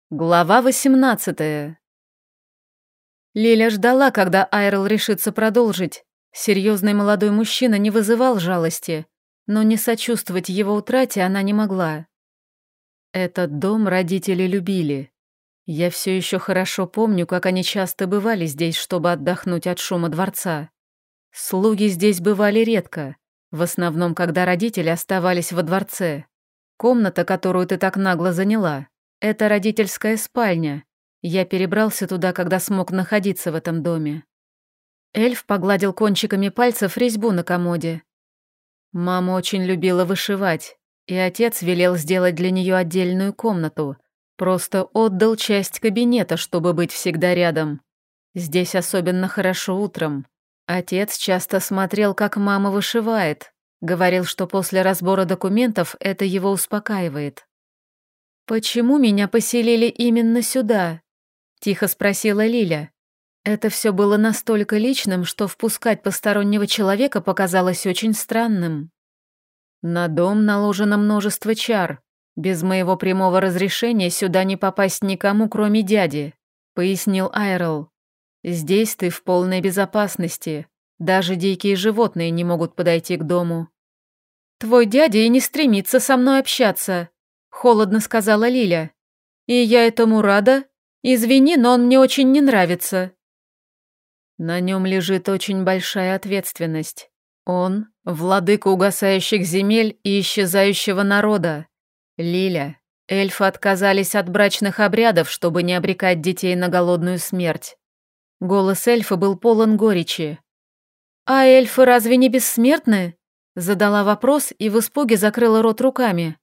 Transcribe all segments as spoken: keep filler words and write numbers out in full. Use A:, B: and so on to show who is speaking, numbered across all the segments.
A: Глава восемнадцатая. Лиля ждала, когда Айрл решится продолжить. Серьезный молодой мужчина не вызывал жалости, но не сочувствовать его утрате она не могла. Этот дом родители любили. Я все еще хорошо помню, как они часто бывали здесь, чтобы отдохнуть от шума дворца. Слуги здесь бывали редко, в основном, когда родители оставались во дворце. Комната, которую ты так нагло заняла, это родительская спальня. Я перебрался туда, когда смог находиться в этом доме. Эльф погладил кончиками пальцев резьбу на комоде. Мама очень любила вышивать, и отец велел сделать для нее отдельную комнату. Просто отдал часть кабинета, чтобы быть всегда рядом. Здесь особенно хорошо утром. Отец часто смотрел, как мама вышивает. Говорил, что после разбора документов это его успокаивает. «Почему меня поселили именно сюда?» — тихо спросила Лиля. Это все было настолько личным, что впускать постороннего человека показалось очень странным. «На дом наложено множество чар. Без моего прямого разрешения сюда не попасть никому, кроме дяди», — пояснил Айрл. «Здесь ты в полной безопасности. Даже дикие животные не могут подойти к дому». «Твой дядя и не стремится со мной общаться», — холодно сказала Лиля. «И я этому рада. Извини, но он мне очень не нравится». На нем лежит очень большая ответственность. Он — владыка угасающих земель и исчезающего народа. Лиля, эльфы отказались от брачных обрядов, чтобы не обрекать детей на голодную смерть. Голос эльфа был полон горечи. «А эльфы разве не бессмертны?» Задала вопрос и в испуге закрыла рот руками.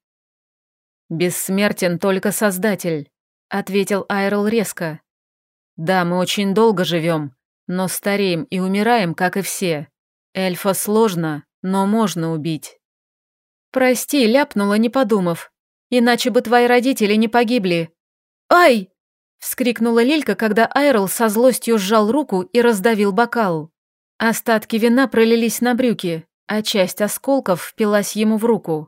A: «Бессмертен только Создатель», — ответил Айрл резко. «Да, мы очень долго живем, но стареем и умираем, как и все. Эльфа сложно, но можно убить». «Прости», — ляпнула, не подумав. «Иначе бы твои родители не погибли». «Ай!» — вскрикнула Лилька, когда Айрл со злостью сжал руку и раздавил бокал. Остатки вина пролились на брюки, а часть осколков впилась ему в руку.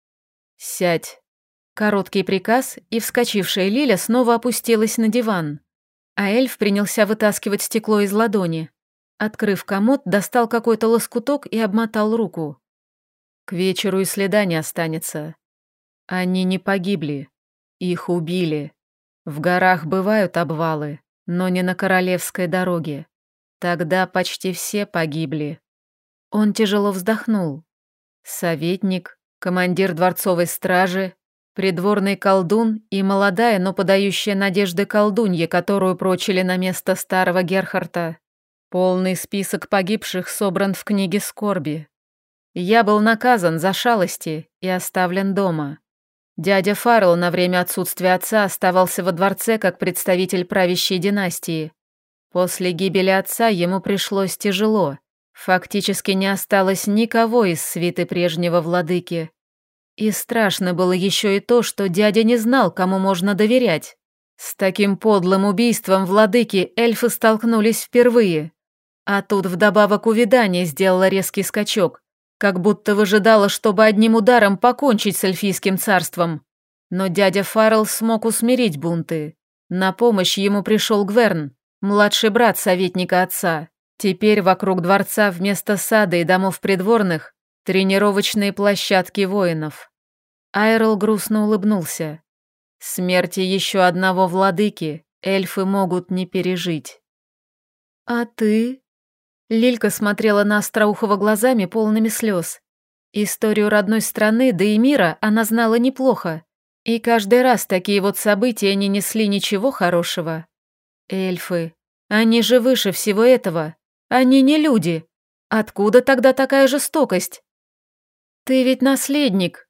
A: «Сядь». Короткий приказ, и вскочившая Лиля снова опустилась на диван. А эльф принялся вытаскивать стекло из ладони. Открыв комод, достал какой-то лоскуток и обмотал руку. «К вечеру и следа не останется. Они не погибли. Их убили. В горах бывают обвалы, но не на королевской дороге. Тогда почти все погибли». Он тяжело вздохнул. Советник, командир дворцовой стражи, придворный колдун и молодая, но подающая надежды колдунья, которую прочили на место старого Герхарта. Полный список погибших собран в книге скорби. Я был наказан за шалости и оставлен дома. Дядя Фаррелл на время отсутствия отца оставался во дворце как представитель правящей династии. После гибели отца ему пришлось тяжело. Фактически не осталось никого из свиты прежнего владыки. И страшно было еще и то, что дядя не знал, кому можно доверять. С таким подлым убийством владыки эльфы столкнулись впервые. А тут вдобавок увядание сделало резкий скачок, как будто выжидало, чтобы одним ударом покончить с эльфийским царством. Но дядя Фаррелл смог усмирить бунты. На помощь ему пришел Гверн, младший брат советника отца. Теперь вокруг дворца вместо сада и домов придворных тренировочные площадки воинов. Айрл грустно улыбнулся. Смерти еще одного владыки эльфы могут не пережить. «А ты?» Лилька смотрела на Остроухова глазами, полными слез. Историю родной страны, да и мира она знала неплохо. И каждый раз такие вот события не несли ничего хорошего. Эльфы. Они же выше всего этого. Они не люди. Откуда тогда такая жестокость? Ты ведь наследник.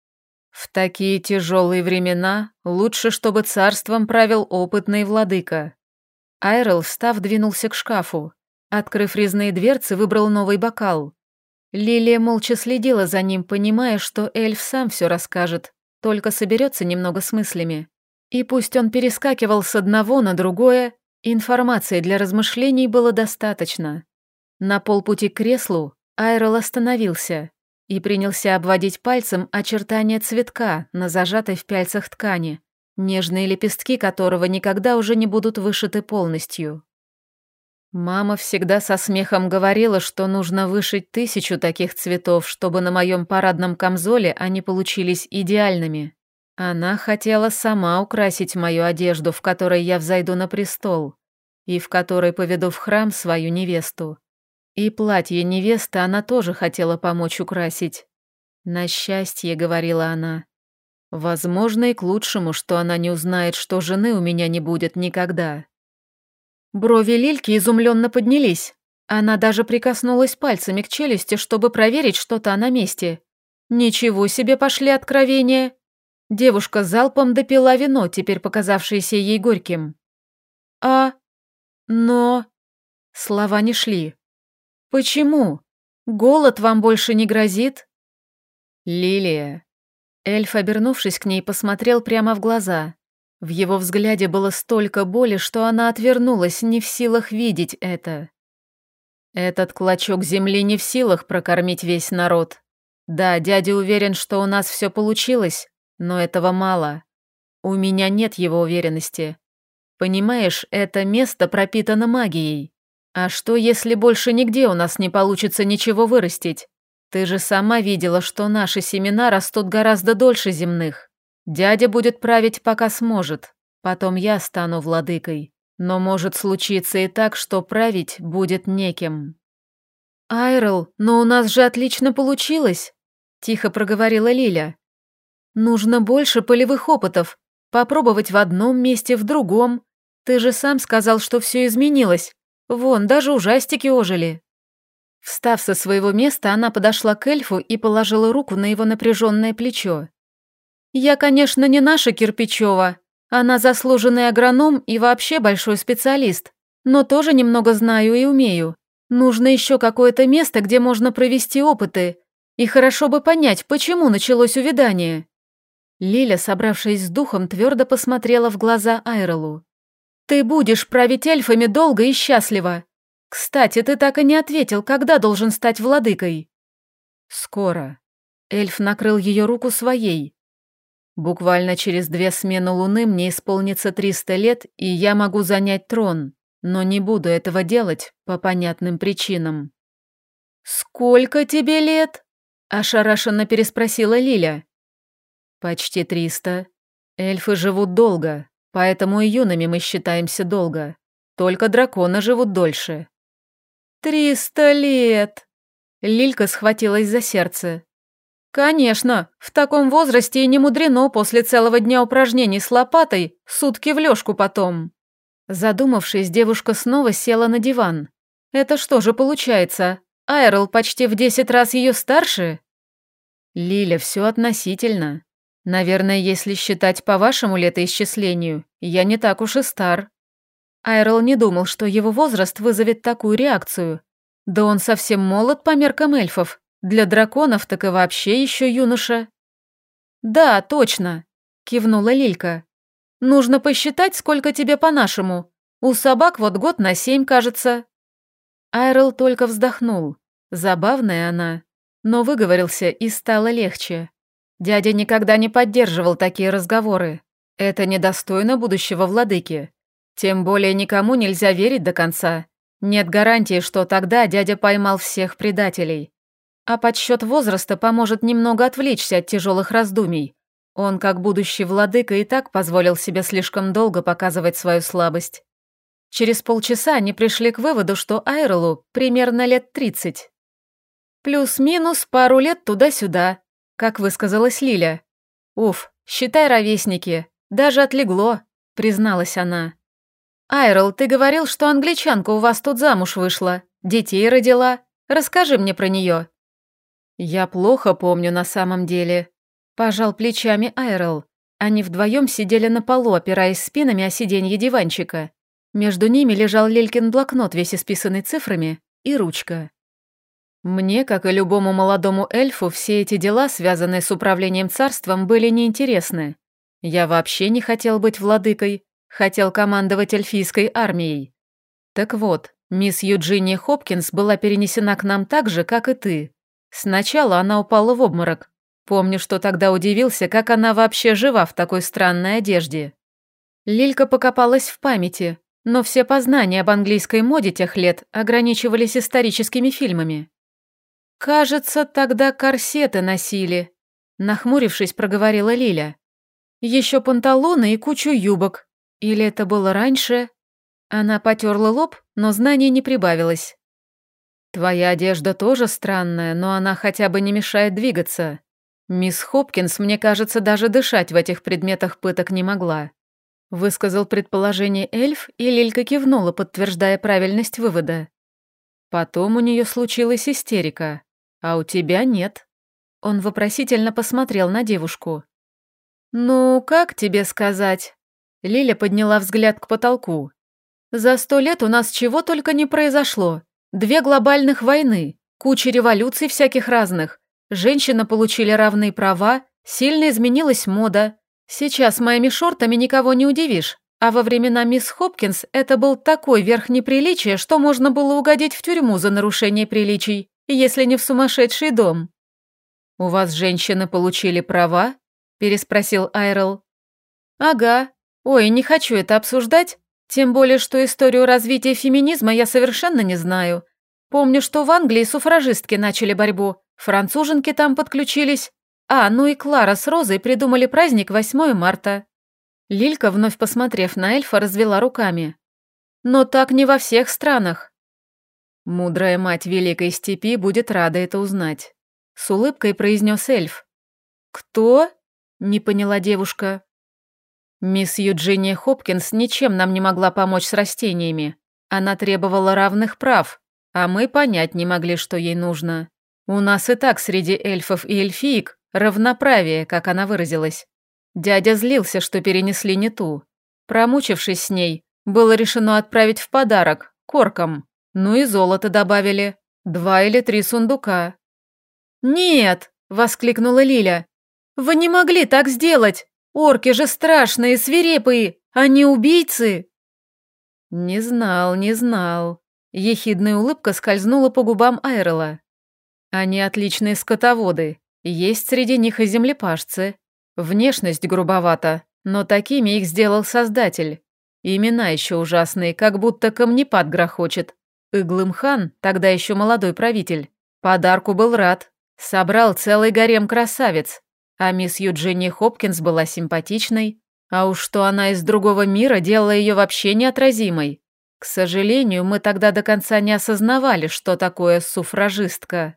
A: В такие тяжелые времена лучше, чтобы царством правил опытный владыка. Айрл, встав, двинулся к шкафу. Открыв резные дверцы, выбрал новый бокал. Лилия молча следила за ним, понимая, что эльф сам все расскажет, только соберется немного с мыслями. И пусть он перескакивал с одного на другое, информации для размышлений было достаточно. На полпути к креслу Айрл остановился и принялся обводить пальцем очертания цветка на зажатой в пяльцах ткани. нежные лепестки которого никогда уже не будут вышиты полностью. Мама всегда со смехом говорила, что нужно вышить тысячу таких цветов, чтобы на моем парадном камзоле они получились идеальными. Она хотела сама украсить мою одежду, в которой я взойду на престол, и в которой поведу в храм свою невесту. И платье невесты она тоже хотела помочь украсить. «На счастье», — говорила она. Возможно, и к лучшему, что она не узнает, что жены у меня не будет никогда. Брови Лильки изумленно поднялись. Она даже прикоснулась пальцами к челюсти, чтобы проверить, что-то на месте. Ничего себе пошли откровения. Девушка залпом допила вино, теперь показавшееся ей горьким. «А... но...» Слова не шли. «Почему? Голод вам больше не грозит?» «Лилия...» Эльф, обернувшись к ней, посмотрел прямо в глаза. В его взгляде было столько боли, что она отвернулась, не в силах видеть это. «Этот клочок земли не в силах прокормить весь народ. Да, дядя уверен, что у нас все получилось, но этого мало. У меня нет его уверенности. Понимаешь, это место пропитано магией. А что, если больше нигде у нас не получится ничего вырастить? Ты же сама видела, что наши семена растут гораздо дольше земных. Дядя будет править, пока сможет. Потом я стану владыкой. Но может случиться и так, что править будет некем». «Айрл, но у нас же отлично получилось», – тихо проговорила Лиля. «Нужно больше полевых опытов. Попробовать в одном месте, в другом. Ты же сам сказал, что все изменилось. Вон, даже ужастики ожили». Встав со своего места, она подошла к эльфу и положила руку на его напряженное плечо. «Я, конечно, не наша Кирпичева. Она заслуженный агроном и вообще большой специалист. Но тоже немного знаю и умею. Нужно еще какое-то место, где можно провести опыты. И хорошо бы понять, почему началось увядание». Лиля, собравшись с духом, твердо посмотрела в глаза Айрелу. «Ты будешь править эльфами долго и счастливо. Кстати, ты так и не ответил, когда должен стать владыкой». «Скоро». Эльф накрыл ее руку своей. «Буквально через две смены луны мне исполнится триста лет, и я могу занять трон, но не буду этого делать по понятным причинам». «Сколько тебе лет?» – ошарашенно переспросила Лиля. «Почти триста. Эльфы живут долго, поэтому и юными мы считаемся долго. Только драконы живут дольше». «Триста лет!» Лилька схватилась за сердце. «Конечно, в таком возрасте и не мудрено после целого дня упражнений с лопатой сутки в лёжку потом». Задумавшись, девушка снова села на диван. «Это что же получается? Айрл почти в десять раз ее старше?» «Лиля, все относительно. Наверное, если считать по вашему летоисчислению, я не так уж и стар». Айрл не думал, что его возраст вызовет такую реакцию. Да он совсем молод по меркам эльфов. Для драконов так и вообще еще юноша. «Да, точно», – кивнула Лилька. «Нужно посчитать, сколько тебе по-нашему. У собак вот год на семь, кажется». Айрл только вздохнул. Забавная она. Но выговорился, и стало легче. Дядя никогда не поддерживал такие разговоры. Это недостойно будущего владыки. Тем более никому нельзя верить до конца. Нет гарантии, что тогда дядя поймал всех предателей. А подсчет возраста поможет немного отвлечься от тяжелых раздумий. Он, как будущий владыка, и так позволил себе слишком долго показывать свою слабость. Через полчаса они пришли к выводу, что Айрелу примерно лет тридцать. Плюс-минус пару лет туда-сюда, как высказалась Лиля. «Уф, считай ровесники, даже отлегло», — призналась она. «Айрел, ты говорил, что англичанка у вас тут замуж вышла, детей родила. Расскажи мне про нее». «Я плохо помню на самом деле», – пожал плечами Айрел. Они вдвоем сидели на полу, опираясь спинами о сиденье диванчика. Между ними лежал Лелькин блокнот, весь исписанный цифрами, и ручка. Мне, как и любому молодому эльфу, все эти дела, связанные с управлением царством, были неинтересны. Я вообще не хотел быть владыкой, хотел командовать эльфийской армией. Так вот, мисс Юджиния Хопкинс была перенесена к нам так же, как и ты. Сначала она упала в обморок, Помню, что тогда удивился, как она вообще жива в такой странной одежде. Лилька покопалась в памяти, но все познания об английской моде тех лет ограничивались историческими фильмами. «Кажется, тогда корсеты носили», — нахмурившись, проговорила Лиля. «Еще панталоны и кучу юбок. Или это было раньше?» Она потерла лоб, но знаний не прибавилось. «Твоя одежда тоже странная, но она хотя бы не мешает двигаться. Мисс Хопкинс, мне кажется, даже дышать в этих предметах пыток не могла», — высказал предположение эльф, и Лилька кивнула, подтверждая правильность вывода. «Потом у нее случилась истерика, а у тебя нет». Он вопросительно посмотрел на девушку. «Ну, как тебе сказать?» Лиля подняла взгляд к потолку. «За сто лет у нас чего только не произошло. Две глобальных войны, куча революций всяких разных. Женщины получили равные права, сильно изменилась мода. Сейчас моими шортами никого не удивишь, а во времена мисс Хопкинс это был такой верх неприличия, что можно было угодить в тюрьму за нарушение приличий, если не в сумасшедший дом». «У вас женщины получили права?» – переспросил Айрел. «Ага. Ой, не хочу это обсуждать, тем более, что историю развития феминизма я совершенно не знаю. Помню, что в Англии суфражистки начали борьбу, француженки там подключились. А, ну и Клара с Розой придумали праздник восьмое марта». Лилька, вновь посмотрев на эльфа, развела руками. «Но так не во всех странах». «Мудрая мать Великой Степи будет рада это узнать», — с улыбкой произнес эльф. «Кто?» — не поняла девушка. «Мисс Юджиния Хопкинс ничем нам не могла помочь с растениями. Она требовала равных прав, а мы понять не могли, что ей нужно. У нас и так среди эльфов и эльфиек равноправие, как она выразилась. Дядя злился, что перенесли не ту. Промучившись с ней, было решено отправить в подарок, к оркам. Ну и золото добавили. Два или три сундука». «Нет!» — воскликнула Лиля. «Вы не могли так сделать! Орки же страшные, свирепые, они убийцы!» «Не знал, не знал». Ехидная улыбка скользнула по губам Айрела. «Они отличные скотоводы, есть среди них и землепашцы. Внешность грубовата, но такими их сделал Создатель. Имена еще ужасные, как будто камнепад грохочет. Иглым-хан, тогда еще молодой правитель, подарку был рад, собрал целый гарем красавиц. А мисс Юджиния Хопкинс была симпатичной, а уж что она из другого мира делала ее вообще неотразимой. К сожалению, мы тогда до конца не осознавали, что такое суфражистка».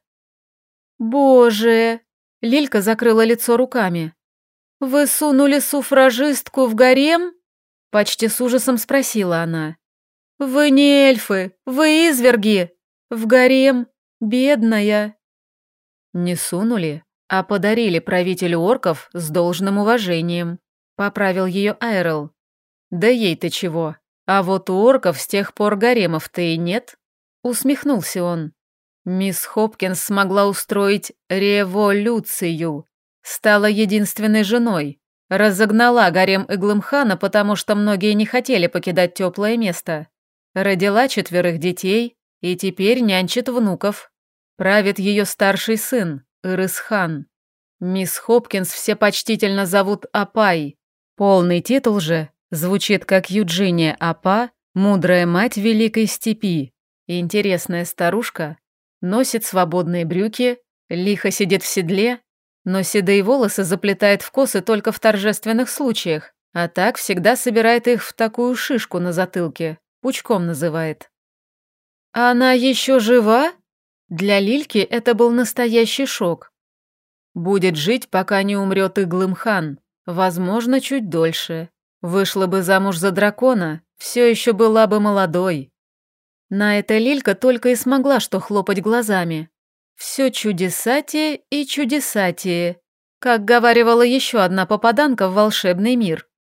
A: «Боже!» — Лилька закрыла лицо руками. «Вы сунули суфражистку в гарем?» — почти с ужасом спросила она. «Вы не эльфы, вы изверги! В гарем, бедная!» «Не сунули, а подарили правителю орков с должным уважением», — поправил ее Айрел. «Да ей-то чего? А вот у орков с тех пор гаремов-то и нет», — усмехнулся он. «Мисс Хопкинс смогла устроить революцию, стала единственной женой, разогнала гарем Иглым-хана, потому что многие не хотели покидать теплое место, родила четверых детей и теперь нянчит внуков. Правит ее старший сын, Ирыс-хан. Мисс Хопкинс все почтительно зовут Апай. Полный титул же звучит как Юджиния Апа, мудрая мать Великой Степи. Интересная старушка, носит свободные брюки, лихо сидит в седле, но седые волосы заплетает в косы только в торжественных случаях, а так всегда собирает их в такую шишку на затылке, пучком называет». «Она еще жива?» Для Лильки это был настоящий шок. «Будет жить, пока не умрет Иглым-хан, возможно, чуть дольше. Вышла бы замуж за дракона, все еще была бы молодой». На это Лилька только и смогла что хлопать глазами. «Все чудесатие и чудесатие», как говаривала еще одна попаданка в волшебный мир.